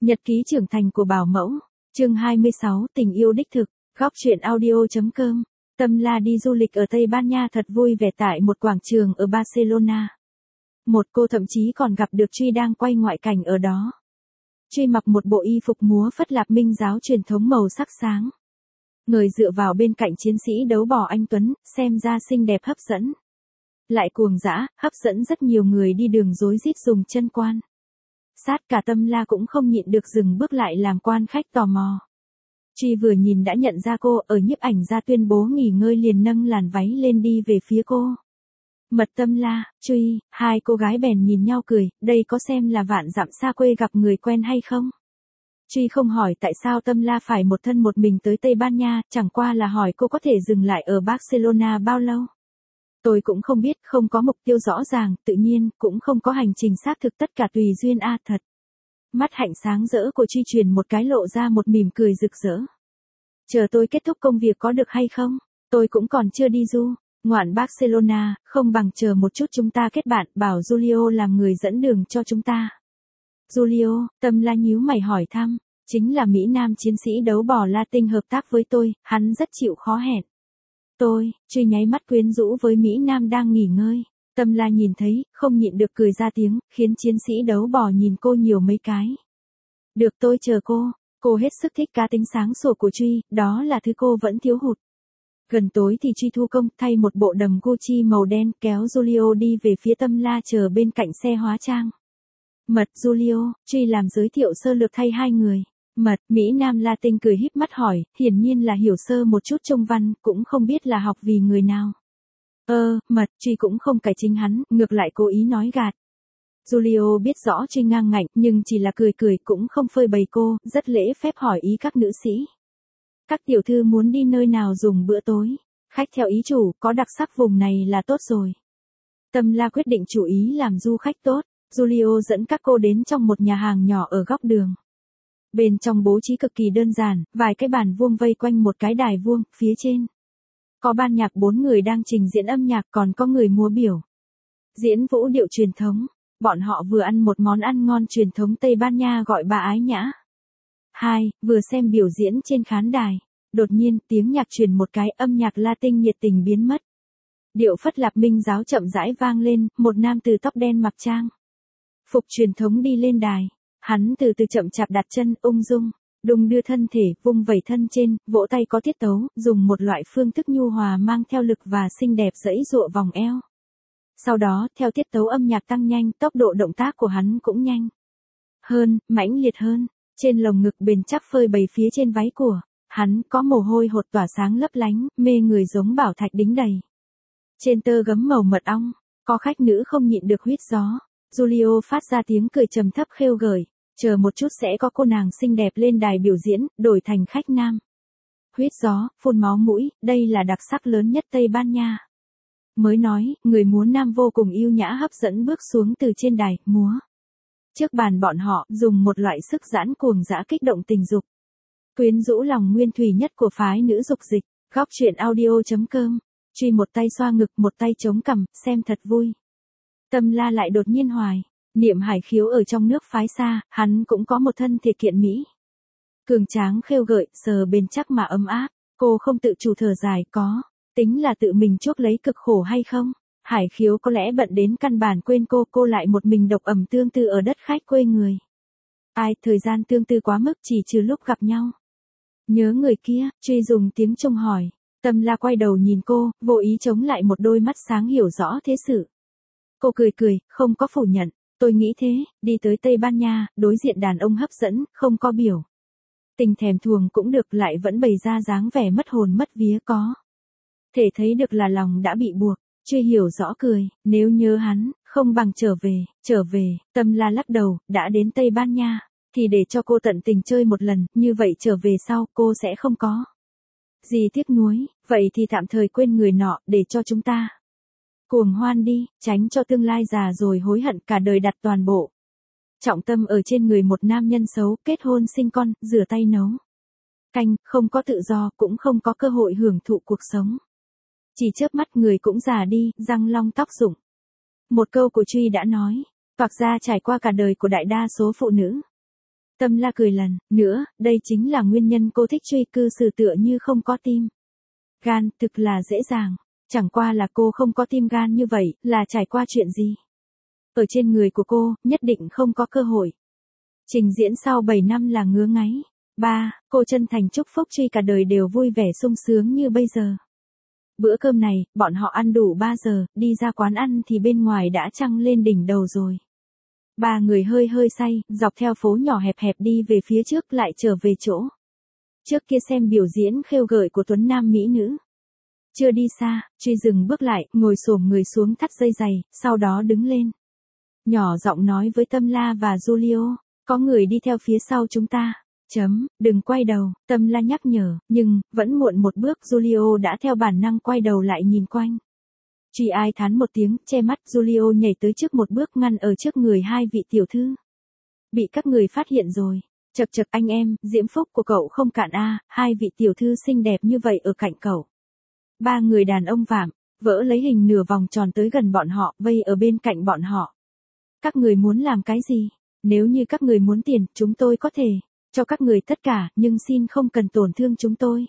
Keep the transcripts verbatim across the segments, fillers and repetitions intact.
Nhật ký trưởng thành của bảo mẫu, chương hai mươi sáu, tình yêu đích thực, góc truyện audio.com. Tâm La đi du lịch ở Tây Ban Nha thật vui vẻ tại một quảng trường ở Barcelona. Một cô thậm chí còn gặp được Truy đang quay ngoại cảnh ở đó. Truy mặc một bộ y phục múa phất lạp minh giáo truyền thống màu sắc sáng. Người dựa vào bên cạnh chiến sĩ đấu bò anh Tuấn, xem ra xinh đẹp hấp dẫn. Lại cuồng dã, hấp dẫn rất nhiều người đi đường rối rít dùng chân quan. Sát cả Tâm La cũng không nhịn được dừng bước lại làm quan khách tò mò. Truy vừa nhìn đã nhận ra cô, ở nhiếp ảnh ra tuyên bố nghỉ ngơi liền nâng làn váy lên đi về phía cô. Mật Tâm La, Truy, hai cô gái bèn nhìn nhau cười, đây có xem là vạn dặm xa quê gặp người quen hay không? Truy không hỏi tại sao Tâm La phải một thân một mình tới Tây Ban Nha, chẳng qua là hỏi cô có thể dừng lại ở Barcelona bao lâu. Tôi cũng không biết, không có mục tiêu rõ ràng, tự nhiên, cũng không có hành trình xác thực, tất cả tùy duyên a à, thật. Mắt hạnh sáng rỡ của Truy truyền một cái lộ ra một mỉm cười rực rỡ. Chờ tôi kết thúc công việc có được hay không? Tôi cũng còn chưa đi du. Ngoạn Barcelona, không bằng chờ một chút chúng ta kết bạn, bảo Julio làm người dẫn đường cho chúng ta. Julio, Tâm La nhíu mày hỏi thăm, chính là Mỹ Nam chiến sĩ đấu bò Latin hợp tác với tôi, hắn rất chịu khó hẹn. Tôi, Truy nháy mắt quyến rũ với Mỹ Nam đang nghỉ ngơi. Tâm La nhìn thấy, không nhịn được cười ra tiếng, khiến chiến sĩ đấu bò nhìn cô nhiều mấy cái. Được, tôi chờ cô. Cô hết sức thích cá tính sáng sủa của Truy, đó là thứ cô vẫn thiếu hụt. Gần tối thì Truy thu công, thay một bộ đầm Gucci màu đen, kéo Julio đi về phía Tâm La chờ bên cạnh xe hóa trang. Mật, Julio, Truy làm giới thiệu sơ lược thay hai người. Mật, Mỹ Nam Latin cười híp mắt hỏi, hiển nhiên là hiểu sơ một chút Trung văn, cũng không biết là học vì người nào. Ơ, Mật, Truy cũng không cải chính hắn, ngược lại cố ý nói gạt. Julio biết rõ Truy ngang ngạnh, nhưng chỉ là cười cười cũng không phơi bày cô, rất lễ phép hỏi ý các nữ sĩ. Các tiểu thư muốn đi nơi nào dùng bữa tối? Khách theo ý chủ, có đặc sắc vùng này là tốt rồi. Tâm La quyết định chủ ý làm du khách tốt. Julio dẫn các cô đến trong một nhà hàng nhỏ ở góc đường. Bên trong bố trí cực kỳ đơn giản, vài cái bàn vuông vây quanh một cái đài vuông, phía trên. Có ban nhạc bốn người đang trình diễn âm nhạc, còn có người múa biểu. Diễn vũ điệu truyền thống, bọn họ vừa ăn một món ăn ngon truyền thống Tây Ban Nha gọi bà ái nhã. Hai, vừa xem biểu diễn trên khán đài. Đột nhiên, tiếng nhạc truyền một cái, âm nhạc Latin nhiệt tình biến mất. Điệu phất lạp minh giáo chậm rãi vang lên, một nam từ tóc đen mặc trang phục truyền thống đi lên đài. Hắn từ từ chậm chạp đặt chân, ung dung, đung đưa thân thể, vung vẩy thân trên, vỗ tay có tiết tấu, dùng một loại phương thức nhu hòa mang theo lực và xinh đẹp giãy giụa vòng eo. Sau đó, theo tiết tấu âm nhạc tăng nhanh, tốc độ động tác của hắn cũng nhanh hơn, mãnh liệt hơn. Trên lồng ngực bền chắc phơi bày phía trên váy của hắn có mồ hôi hột tỏa sáng lấp lánh, mê người giống bảo thạch đính đầy. Trên tơ gấm màu mật ong, có khách nữ không nhịn được huýt gió. Julio phát ra tiếng cười trầm thấp khêu gợi, chờ một chút sẽ có cô nàng xinh đẹp lên đài biểu diễn, đổi thành khách nam. Huýt gió, phun máu mũi, đây là đặc sắc lớn nhất Tây Ban Nha. Mới nói, người múa nam vô cùng yêu nhã hấp dẫn bước xuống từ trên đài, múa. Trước bàn bọn họ, dùng một loại sức giãn cuồng dã kích động tình dục. Quyến rũ lòng nguyên thủy nhất của phái nữ dục dịch, góc truyện audio.com. Truy một tay xoa ngực, một tay chống cằm, xem thật vui. Tâm La lại đột nhiên hoài, niệm hải khiếu ở trong nước phái xa, hắn cũng có một thân thể kiện mỹ. Cường tráng khêu gợi, sờ bền chắc mà ấm áp, cô không tự chủ thở dài, có, tính là tự mình chuốc lấy cực khổ hay không? Hải khiếu có lẽ bận đến căn bản quên cô, cô lại một mình độc ẩm tương tư ở đất khách quê người. Ai, thời gian tương tư quá mức chỉ trừ lúc gặp nhau. Nhớ người kia, Truy dùng tiếng Trung hỏi. Tâm La quay đầu nhìn cô, vô ý chống lại một đôi mắt sáng hiểu rõ thế sự. Cô cười cười, không có phủ nhận, tôi nghĩ thế, đi tới Tây Ban Nha, đối diện đàn ông hấp dẫn, không có biểu tình thèm thuồng cũng được, lại vẫn bày ra dáng vẻ mất hồn mất vía có. Thể thấy được là lòng đã bị buộc. Truy hiểu rõ cười, nếu nhớ hắn, không bằng trở về, trở về. Tâm La lắc đầu, đã đến Tây Ban Nha, thì để cho cô tận tình chơi một lần, như vậy trở về sau, cô sẽ không có gì tiếc nuối, vậy thì tạm thời quên người nọ, để cho chúng ta cuồng hoan đi, tránh cho tương lai già rồi hối hận cả đời đặt toàn bộ trọng tâm ở trên người một nam nhân xấu, kết hôn sinh con, rửa tay nấu canh, không có tự do, cũng không có cơ hội hưởng thụ cuộc sống. Chỉ chớp mắt người cũng già đi, răng long tóc rụng. Một câu của Truy đã nói, toạc ra trải qua cả đời của đại đa số phụ nữ. Tâm La cười lần nữa, đây chính là nguyên nhân cô thích truy cư xử tựa như không có tim gan, thực là dễ dàng. Chẳng qua là cô không có tim gan như vậy, là trải qua chuyện gì? Ở trên người của cô, nhất định không có cơ hội. Trình diễn sau bảy năm là ngứa ngáy. Ba, cô chân thành chúc phúc Truy cả đời đều vui vẻ sung sướng như bây giờ. Bữa cơm này, bọn họ ăn đủ ba giờ, đi ra quán ăn thì bên ngoài đã trăng lên đỉnh đầu rồi. Ba người hơi hơi say, dọc theo phố nhỏ hẹp hẹp đi về phía trước lại trở về chỗ. Trước kia xem biểu diễn khêu gợi của tuấn nam mỹ nữ. Chưa đi xa, Truy dừng bước lại, ngồi xổm người xuống thắt dây giày, sau đó đứng lên. Nhỏ giọng nói với Tâm La và Julio, có người đi theo phía sau chúng ta. Chấm, đừng quay đầu, Tâm La nhắc nhở, nhưng, vẫn muộn một bước Julio đã theo bản năng quay đầu lại nhìn quanh. Truy ai thán một tiếng, che mắt, Julio nhảy tới trước một bước ngăn ở trước người hai vị tiểu thư. Bị các người phát hiện rồi. Chật chật anh em, diễm phúc của cậu không cạn a, hai vị tiểu thư xinh đẹp như vậy ở cạnh cậu. Ba người đàn ông vạm, vỡ lấy hình nửa vòng tròn tới gần bọn họ, vây ở bên cạnh bọn họ. Các người muốn làm cái gì? Nếu như các người muốn tiền, chúng tôi có thể cho các người tất cả, nhưng xin không cần tổn thương chúng tôi.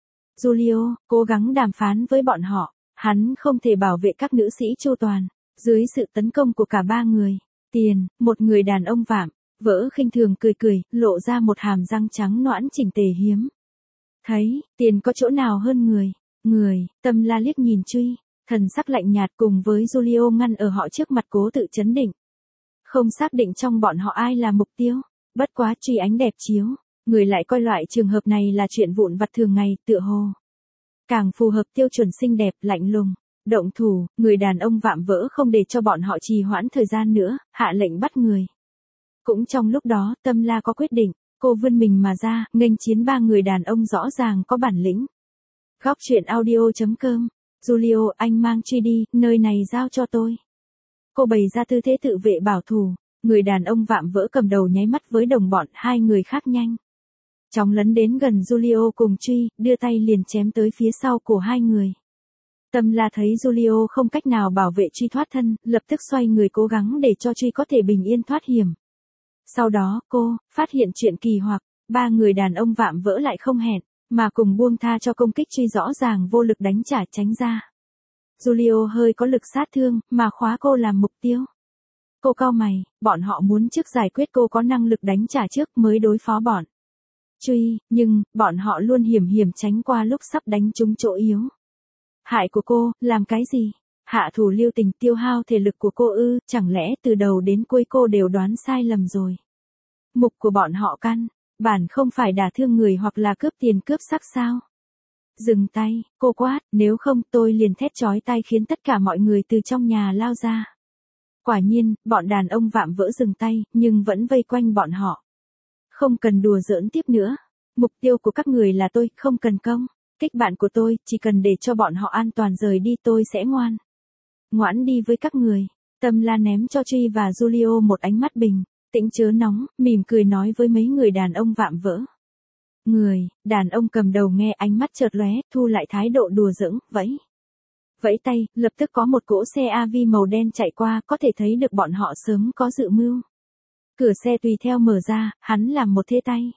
Julio, cố gắng đàm phán với bọn họ, hắn không thể bảo vệ các nữ sĩ chu toàn, dưới sự tấn công của cả ba người. Tiền, một người đàn ông vạm, vỡ khinh thường cười cười, lộ ra một hàm răng trắng nõn chỉnh tề hiếm. Thấy, tiền có chỗ nào hơn người? Người, Tâm La liếc nhìn Truy, thần sắc lạnh nhạt cùng với Julio ngăn ở họ trước mặt cố tự chấn định. Không xác định trong bọn họ ai là mục tiêu, bất quá Truy ánh đẹp chiếu, người lại coi loại trường hợp này là chuyện vụn vặt thường ngày, tựa hồ. Càng phù hợp tiêu chuẩn xinh đẹp, lạnh lùng, động thủ, người đàn ông vạm vỡ không để cho bọn họ trì hoãn thời gian nữa, hạ lệnh bắt người. Cũng trong lúc đó, Tâm La có quyết định, cô vươn mình mà ra, nghênh chiến ba người đàn ông rõ ràng có bản lĩnh. Góc truyện audio chấm com, Julio, anh mang Truy đi, nơi này giao cho tôi. Cô bày ra tư thế tự vệ bảo thủ, người đàn ông vạm vỡ cầm đầu nháy mắt với đồng bọn, hai người khác nhanh. Chóng lấn đến gần Julio cùng Truy, đưa tay liền chém tới phía sau của hai người. Tâm La thấy Julio không cách nào bảo vệ Truy thoát thân, lập tức xoay người cố gắng để cho Truy có thể bình yên thoát hiểm. Sau đó, cô, phát hiện chuyện kỳ hoặc, ba người đàn ông vạm vỡ lại không hẹn, mà cùng buông tha cho công kích Truy rõ ràng vô lực đánh trả tránh ra. Julio hơi có lực sát thương, mà khóa cô làm mục tiêu. Cô cau mày, bọn họ muốn trước giải quyết cô có năng lực đánh trả trước mới đối phó bọn Truy, nhưng, bọn họ luôn hiểm hiểm tránh qua lúc sắp đánh trúng chỗ yếu. Hại của cô, làm cái gì? Hạ thủ lưu tình tiêu hao thể lực của cô ư, chẳng lẽ từ đầu đến cuối cô đều đoán sai lầm rồi. Mục của bọn họ căn bản không phải đả thương người hoặc là cướp tiền cướp sắc sao? Dừng tay, cô quát, nếu không tôi liền thét chói tai khiến tất cả mọi người từ trong nhà lao ra. Quả nhiên, bọn đàn ông vạm vỡ dừng tay, nhưng vẫn vây quanh bọn họ. Không cần đùa giỡn tiếp nữa. Mục tiêu của các người là tôi, không cần công kích bạn của tôi, chỉ cần để cho bọn họ an toàn rời đi tôi sẽ ngoan ngoãn đi với các người. Tâm La ném cho Truy và Julio một ánh mắt bình tĩnh chớ nóng, mỉm cười nói với mấy người đàn ông vạm vỡ. Người, đàn ông cầm đầu nghe ánh mắt chợt lóe, thu lại thái độ đùa giỡn, vẫy. Vẫy tay, lập tức có một cỗ xe a vê màu đen chạy qua, có thể thấy được bọn họ sớm có dự mưu. Cửa xe tùy theo mở ra, hắn làm một thế tay.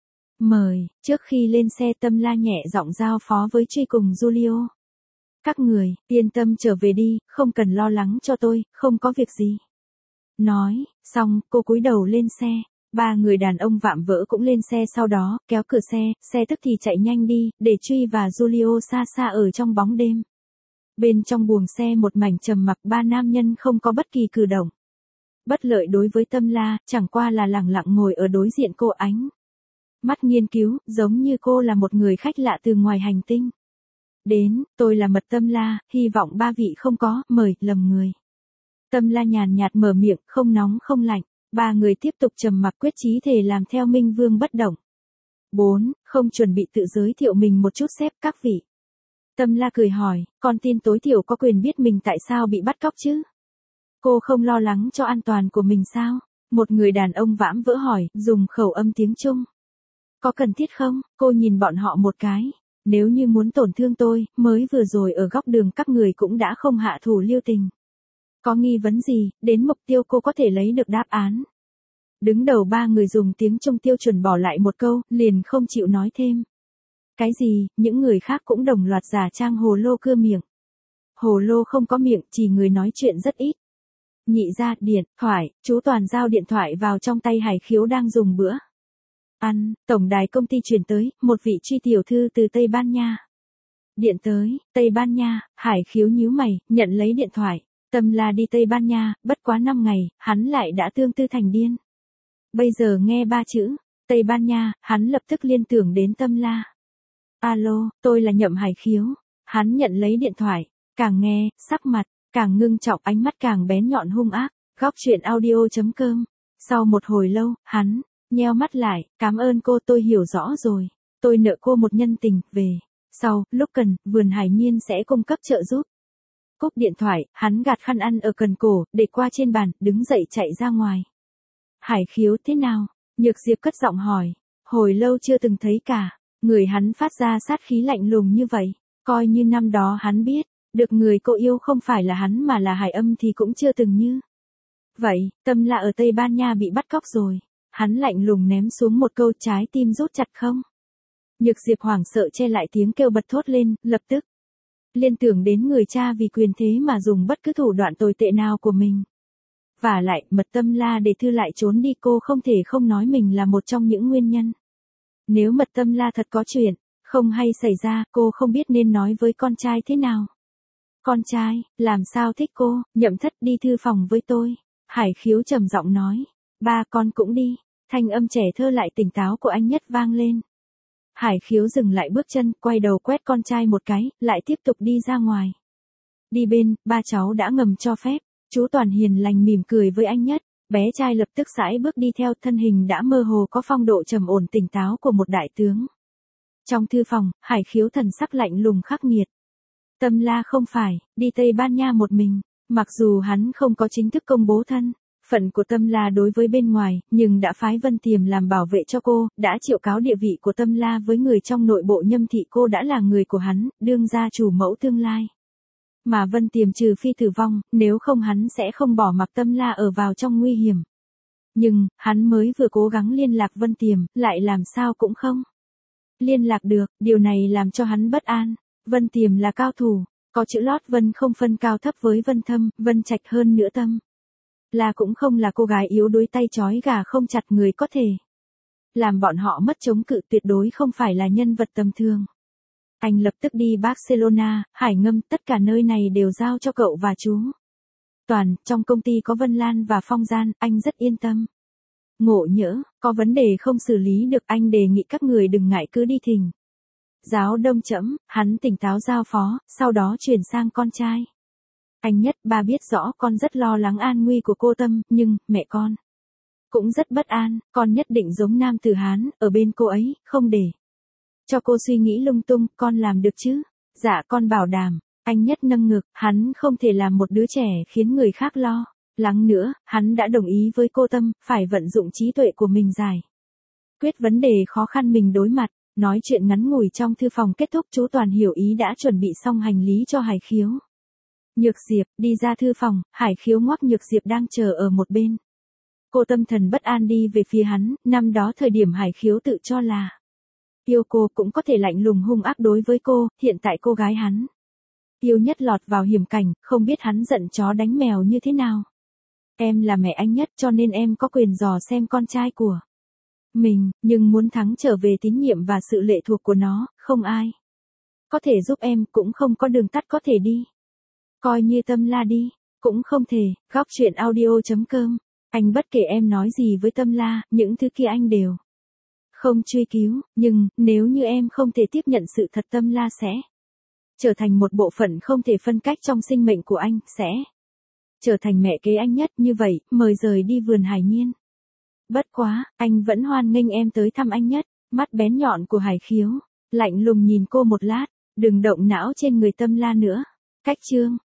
Mời, trước khi lên xe Tâm La nhẹ giọng giao phó với Truy cùng Julio. Các người, yên tâm trở về đi, không cần lo lắng cho tôi, không có việc gì. Nói, xong, cô cúi đầu lên xe. Ba người đàn ông vạm vỡ cũng lên xe sau đó, kéo cửa xe, xe tức thì chạy nhanh đi, để Truy và Julio xa xa ở trong bóng đêm. Bên trong buồng xe một mảnh trầm mặc, ba nam nhân không có bất kỳ cử động. Bất lợi đối với Tâm La, chẳng qua là lẳng lặng ngồi ở đối diện cô, ánh mắt nghiên cứu, giống như cô là một người khách lạ từ ngoài hành tinh. Đến, tôi là Mật Tâm La, hy vọng ba vị không có, mời, lầm người. Tâm La nhàn nhạt mở miệng, không nóng không lạnh. Ba người tiếp tục trầm mặc quyết chí thể làm theo Minh Vương bất động. Bốn, không chuẩn bị tự giới thiệu mình một chút xếp các vị. Tâm La cười hỏi, con tin tối thiểu có quyền biết mình tại sao bị bắt cóc chứ? Cô không lo lắng cho an toàn của mình sao? Một người đàn ông vãm vỡ hỏi, dùng khẩu âm tiếng Trung. Có cần thiết không? Cô nhìn bọn họ một cái. Nếu như muốn tổn thương tôi, mới vừa rồi ở góc đường các người cũng đã không hạ thủ lưu tình. Có nghi vấn gì, đến mục tiêu cô có thể lấy được đáp án. Đứng đầu ba người dùng tiếng Trung tiêu chuẩn bỏ lại một câu, liền không chịu nói thêm. Cái gì, những người khác cũng đồng loạt giả trang hồ lô cưa miệng. Hồ lô không có miệng, chỉ người nói chuyện rất ít. Nhị ra, điện thoại, chú Toàn giao điện thoại vào trong tay Hải Khiếu đang dùng bữa ăn, tổng đài công ty truyền tới, một vị truy tiểu thư từ Tây Ban Nha. Điện tới, Tây Ban Nha, Hải Khiếu nhíu mày, nhận lấy điện thoại. Tâm La đi Tây Ban Nha, bất quá năm ngày, hắn lại đã tương tư thành điên. Bây giờ nghe ba chữ, Tây Ban Nha, hắn lập tức liên tưởng đến Tâm La. Alo, tôi là Nhậm Hải Khiếu. Hắn nhận lấy điện thoại, càng nghe, sắc mặt, càng ngưng trọng, ánh mắt càng bén nhọn hung ác. Góc truyện audio.com. Sau một hồi lâu, hắn nheo mắt lại, cảm ơn cô, tôi hiểu rõ rồi. Tôi nợ cô một nhân tình, về. Sau, lúc cần, vườn Hải Nhiên sẽ cung cấp trợ giúp. Cúp điện thoại, hắn gạt khăn ăn ở cần cổ, để qua trên bàn, đứng dậy chạy ra ngoài. Hải Khiếu thế nào? Nhược Diệp cất giọng hỏi. Hồi lâu chưa từng thấy cả. Người hắn phát ra sát khí lạnh lùng như vậy. Coi như năm đó hắn biết, được người cô yêu không phải là hắn mà là Hải Âm thì cũng chưa từng như. Vậy, Tâm La ở Tây Ban Nha bị bắt cóc rồi. Hắn lạnh lùng ném xuống một câu, trái tim rút chặt không? Nhược Diệp hoảng sợ che lại tiếng kêu bật thốt lên, lập tức liên tưởng đến người cha vì quyền thế mà dùng bất cứ thủ đoạn tồi tệ nào của mình. Và lại, mật Tâm La để thư lại trốn đi, cô không thể không nói mình là một trong những nguyên nhân. Nếu mật Tâm La thật có chuyện không hay xảy ra, cô không biết nên nói với con trai thế nào. Con trai, làm sao thích cô? Nhậm Thất đi thư phòng với tôi. Hải Khiếu trầm giọng nói. Ba con cũng đi. Thanh âm trẻ thơ lại tỉnh táo của anh Nhất vang lên. Hải Khiếu dừng lại bước chân, quay đầu quét con trai một cái, lại tiếp tục đi ra ngoài. Đi bên, ba cháu đã ngầm cho phép. Chú Toàn hiền lành mỉm cười với anh Nhất. Bé trai lập tức sải bước đi theo, thân hình đã mơ hồ có phong độ trầm ổn tỉnh táo của một đại tướng. Trong thư phòng, Hải Khiếu thần sắc lạnh lùng khắc nghiệt. Tâm La không phải đi Tây Ban Nha một mình, mặc dù hắn không có chính thức công bố thân phận của Tâm La đối với bên ngoài, nhưng đã phái Vân Tiềm làm bảo vệ cho cô, đã triệu cáo địa vị của Tâm La với người trong nội bộ Nhâm thị, cô đã là người của hắn, đương gia chủ mẫu tương lai. Mà Vân Tiềm trừ phi tử vong, nếu không hắn sẽ không bỏ mặc Tâm La ở vào trong nguy hiểm. Nhưng, hắn mới vừa cố gắng liên lạc Vân Tiềm, lại làm sao cũng không liên lạc được, điều này làm cho hắn bất an. Vân Tiềm là cao thủ, có chữ lót Vân không phân cao thấp với Vân Thâm, Vân Trạch hơn nữa Tâm La cũng không là cô gái yếu đuối tay trói gà không chặt người có thể làm bọn họ mất chống cự, tuyệt đối không phải là nhân vật tầm thường. Anh lập tức đi Barcelona, Hải Ngâm, tất cả nơi này đều giao cho cậu và chú Toàn, trong công ty có Vân Lan và Phong Gian, anh rất yên tâm. Ngộ nhỡ, có vấn đề không xử lý được, anh đề nghị các người đừng ngại cứ đi thỉnh giáo Đông chấm, hắn tỉnh táo giao phó, sau đó chuyển sang con trai. Anh Nhất, ba biết rõ con rất lo lắng an nguy của cô Tâm, nhưng, mẹ con cũng rất bất an, con nhất định giống nam tử Hán, ở bên cô ấy, không để cho cô suy nghĩ lung tung, con làm được chứ? Dạ con bảo đảm. Anh Nhất nâng ngực, hắn không thể làm một đứa trẻ khiến người khác lo lắng nữa, hắn đã đồng ý với cô Tâm, phải vận dụng trí tuệ của mình giải quyết vấn đề khó khăn mình đối mặt. Nói chuyện ngắn ngủi trong thư phòng kết thúc, chú Toàn hiểu ý đã chuẩn bị xong hành lý cho Hải Khiếu. Nhược Diệp, đi ra thư phòng, Hải Khiếu ngoắc Nhược Diệp đang chờ ở một bên. Cô tâm thần bất an đi về phía hắn, năm đó thời điểm Hải Khiếu tự cho là yêu cô cũng có thể lạnh lùng hung ác đối với cô, hiện tại cô gái hắn yêu nhất lọt vào hiểm cảnh, không biết hắn giận chó đánh mèo như thế nào. Em là mẹ anh Nhất cho nên em có quyền dò xem con trai của mình, nhưng muốn thắng trở về tín nhiệm và sự lệ thuộc của nó, không ai có thể giúp em, cũng không có đường tắt có thể đi. Coi như Tâm La đi, cũng không thể. Góc truyện audio.com. Anh bất kể em nói gì với Tâm La, những thứ kia anh đều không truy cứu, nhưng, nếu như em không thể tiếp nhận sự thật, Tâm La sẽ trở thành một bộ phận không thể phân cách trong sinh mệnh của anh, sẽ trở thành mẹ kế anh Nhất, như vậy, mời rời đi vườn Hải Nhiên. Bất quá, anh vẫn hoan nghênh em tới thăm anh Nhất. Mắt bén nhọn của Hải Khiếu lạnh lùng nhìn cô một lát, đừng động não trên người Tâm La nữa. Cách chương